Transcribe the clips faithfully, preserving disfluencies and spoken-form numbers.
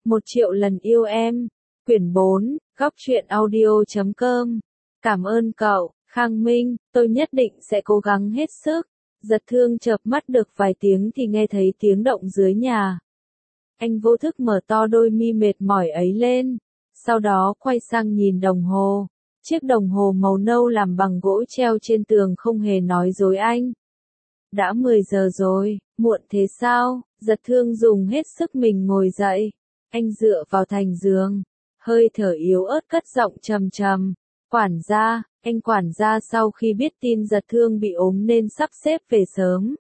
Một triệu lần yêu em. Quyển bốn, góc truyện audio chấm com. Cảm ơn cậu, Khang Minh, tôi nhất định sẽ cố gắng hết sức. Giật Thương chợp mắt được vài tiếng thì nghe thấy tiếng động dưới nhà. Anh vô thức mở to đôi mi mệt mỏi ấy lên, sau đó quay sang nhìn đồng hồ. Chiếc đồng hồ màu nâu làm bằng gỗ treo trên tường không hề nói dối anh. Đã mười giờ rồi, muộn thế sao? Giật Thương dùng hết sức mình ngồi dậy. Anh dựa vào thành giường, hơi thở yếu ớt cất giọng trầm trầm. Quản gia, anh quản gia sau khi biết tin Giật Thương bị ốm nên sắp xếp về sớm.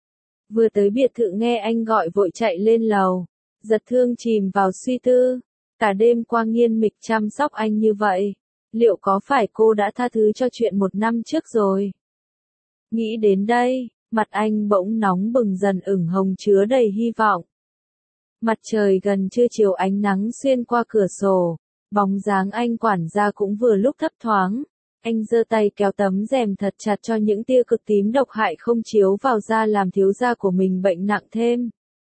Vừa tới biệt thự nghe anh gọi vội chạy lên lầu. Giật Thương chìm vào suy tư. Cả đêm qua Nghiên Mịch chăm sóc anh như vậy. Liệu có phải cô đã tha thứ cho chuyện một năm trước rồi? Nghĩ đến đây, mặt anh bỗng nóng bừng dần ửng hồng chứa đầy hy vọng. Mặt trời gần trưa chiều ánh nắng xuyên qua cửa sổ. Bóng dáng anh quản gia cũng vừa lúc thấp thoáng. Anh giơ tay kéo tấm rèm thật chặt cho những tia cực tím độc hại không chiếu vào da làm thiếu gia của mình bệnh nặng thêm.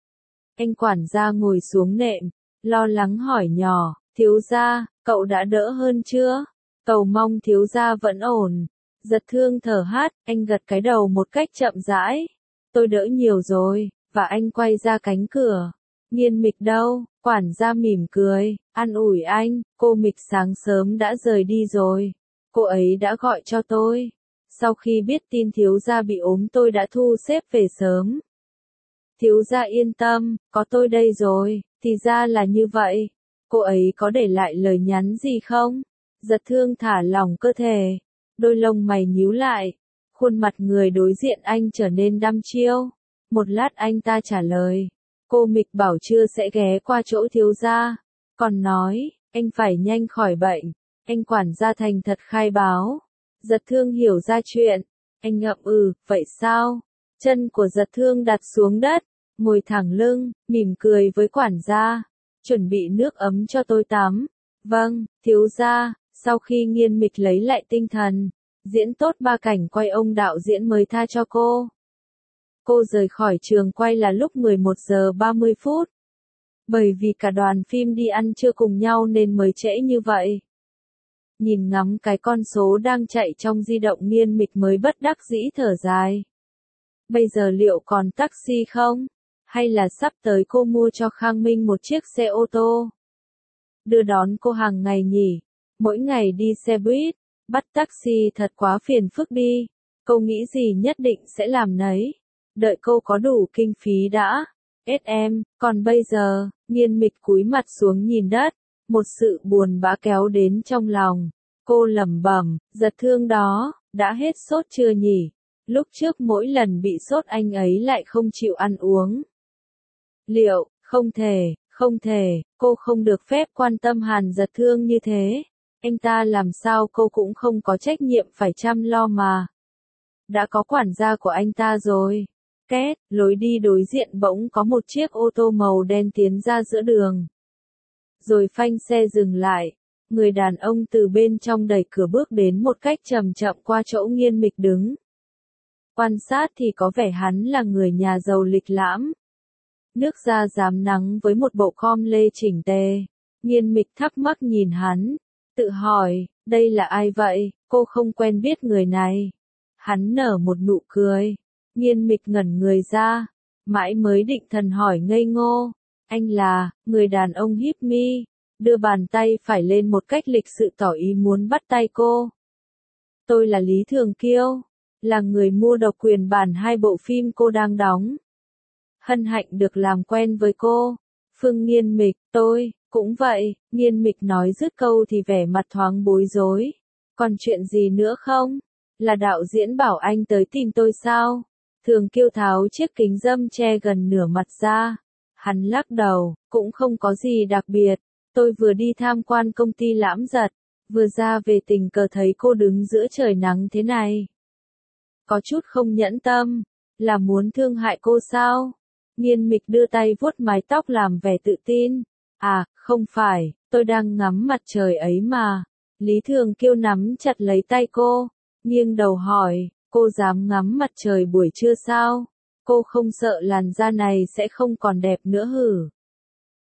Anh quản gia ngồi xuống nệm, lo lắng hỏi nhỏ, thiếu gia, cậu đã đỡ hơn chưa? Cầu mong thiếu gia vẫn ổn. Giật Thương thở hắt, anh gật cái đầu một cách chậm rãi. Tôi đỡ nhiều rồi, và anh quay ra cánh cửa. Nghiên Mịch đâu? Quản gia mỉm cười, an ủi anh, cô Mịch sáng sớm đã rời đi rồi. Cô ấy đã gọi cho tôi. Sau khi biết tin thiếu gia bị ốm tôi đã thu xếp về sớm. Thiếu gia yên tâm, có tôi đây rồi, thì ra là như vậy. Cô ấy có để lại lời nhắn gì không? Giật Thương thả lỏng cơ thể, đôi lông mày nhíu lại, khuôn mặt người đối diện anh trở nên đăm chiêu. Một lát anh ta trả lời, cô Mịch bảo trưa sẽ ghé qua chỗ thiếu gia, còn nói, anh phải nhanh khỏi bệnh. Anh quản gia thành thật khai báo. Giật Thương hiểu ra chuyện, anh ngậm ừ, vậy sao? Chân của Giật Thương đặt xuống đất, ngồi thẳng lưng, mỉm cười với quản gia, chuẩn bị nước ấm cho tôi tắm. Vâng, thiếu gia. Sau khi Nghiên Mịch lấy lại tinh thần, diễn tốt ba cảnh quay ông đạo diễn mới tha cho cô. Cô rời khỏi trường quay là lúc mười một giờ ba mươi phút. Bởi vì cả đoàn phim đi ăn trưa cùng nhau nên mới trễ như vậy. Nhìn ngắm cái con số đang chạy trong di động Nghiên Mịch mới bất đắc dĩ thở dài. Bây giờ liệu còn taxi không? Hay là sắp tới cô mua cho Khang Minh một chiếc xe ô tô? Đưa đón cô hàng ngày nhỉ? Mỗi ngày đi xe buýt, bắt taxi thật quá phiền phức đi. Cô nghĩ gì nhất định sẽ làm nấy. Đợi cô có đủ kinh phí đã. ét em, còn bây giờ, Nghiên Mịch cúi mặt xuống nhìn đất. Một sự buồn bã kéo đến trong lòng. Cô lẩm bẩm, Giật Thương đó, đã hết sốt chưa nhỉ? Lúc trước mỗi lần bị sốt anh ấy lại không chịu ăn uống. Liệu, không thể, không thể, cô không được phép quan tâm Hàn Giật Thương như thế. Anh ta làm sao cô cũng không có trách nhiệm phải chăm lo mà. Đã có quản gia của anh ta rồi. Két, lối đi đối diện bỗng có một chiếc ô tô màu đen tiến ra giữa đường. Rồi phanh xe dừng lại. Người đàn ông từ bên trong đẩy cửa bước đến một cách chậm chậm qua chỗ Nghiên Mịch đứng. Quan sát thì có vẻ hắn là người nhà giàu lịch lãm. Nước da rám nắng với một bộ com lê chỉnh tề. Nghiên Mịch thắc mắc nhìn hắn. Tự hỏi, đây là ai vậy? Cô không quen biết người này. Hắn nở một nụ cười. Nghiên Mịch ngẩn người ra. Mãi mới định thần hỏi ngây ngô. Anh là, người đàn ông híp mi. Đưa bàn tay phải lên một cách lịch sự tỏ ý muốn bắt tay cô. Tôi là Lý Thường Kiêu. Là người mua độc quyền bản hai bộ phim cô đang đóng. Hân hạnh được làm quen với cô. Phương Nghiên Mịch, tôi, cũng vậy. Nghiên Mịch nói dứt câu thì vẻ mặt thoáng bối rối. Còn chuyện gì nữa không? Là đạo diễn bảo anh tới tìm tôi sao? Thường Kiêu tháo chiếc kính râm che gần nửa mặt ra. Hắn lắc đầu, cũng không có gì đặc biệt. Tôi vừa đi tham quan công ty Lãm Giật, vừa ra về tình cờ thấy cô đứng giữa trời nắng thế này. Có chút không nhẫn tâm, là muốn thương hại cô sao? Nghiên Mịch đưa tay vuốt mái tóc làm vẻ tự tin. À, không phải, tôi đang ngắm mặt trời ấy mà. Lý Thường Kiêu nắm chặt lấy tay cô, nghiêng đầu hỏi, cô dám ngắm mặt trời buổi trưa sao? Cô không sợ làn da này sẽ không còn đẹp nữa hử?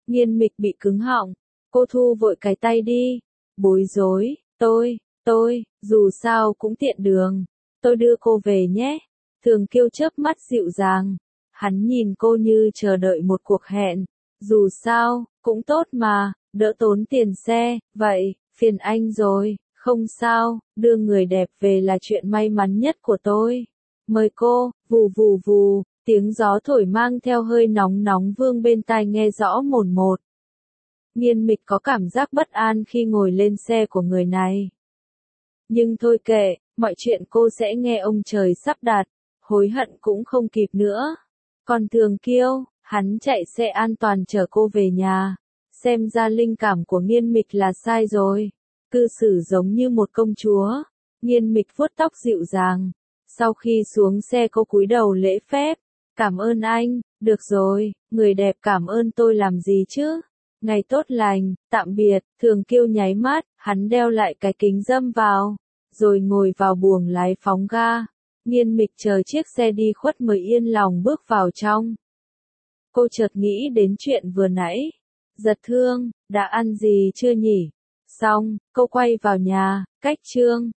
Nghiên Mịch bị cứng họng, cô thu vội cái tay đi, bối rối, tôi, tôi, dù sao cũng tiện đường, tôi đưa cô về nhé. Thường Kiêu chớp mắt dịu dàng, hắn nhìn cô như chờ đợi một cuộc hẹn, dù sao, cũng tốt mà, đỡ tốn tiền xe, vậy, phiền anh rồi, không sao, đưa người đẹp về là chuyện may mắn nhất của tôi. Mời cô, vù vù vù, tiếng gió thổi mang theo hơi nóng nóng vương bên tai nghe rõ mồn một. Nghiên Mịch có cảm giác bất an khi ngồi lên xe của người này. Nhưng thôi kệ, mọi chuyện cô sẽ nghe ông trời sắp đặt, hối hận cũng không kịp nữa. Còn Thường Kiêu, hắn chạy xe an toàn chở cô về nhà. Xem ra linh cảm của Nghiên Mịch là sai rồi. Cư xử giống như một công chúa. Nghiên Mịch vuốt tóc dịu dàng. Sau khi xuống xe cô cúi đầu lễ phép. Cảm ơn anh, được rồi, người đẹp cảm ơn tôi làm gì chứ? Ngày tốt lành, tạm biệt, Thường Kiêu nháy mắt, hắn đeo lại cái kính râm vào, rồi ngồi vào buồng lái phóng ga. Nghiên Mịch chờ chiếc xe đi khuất mới yên lòng bước vào trong. Cô chợt nghĩ đến chuyện vừa nãy. Giật Thương, đã ăn gì chưa nhỉ? Xong, cô quay vào nhà, cách Trương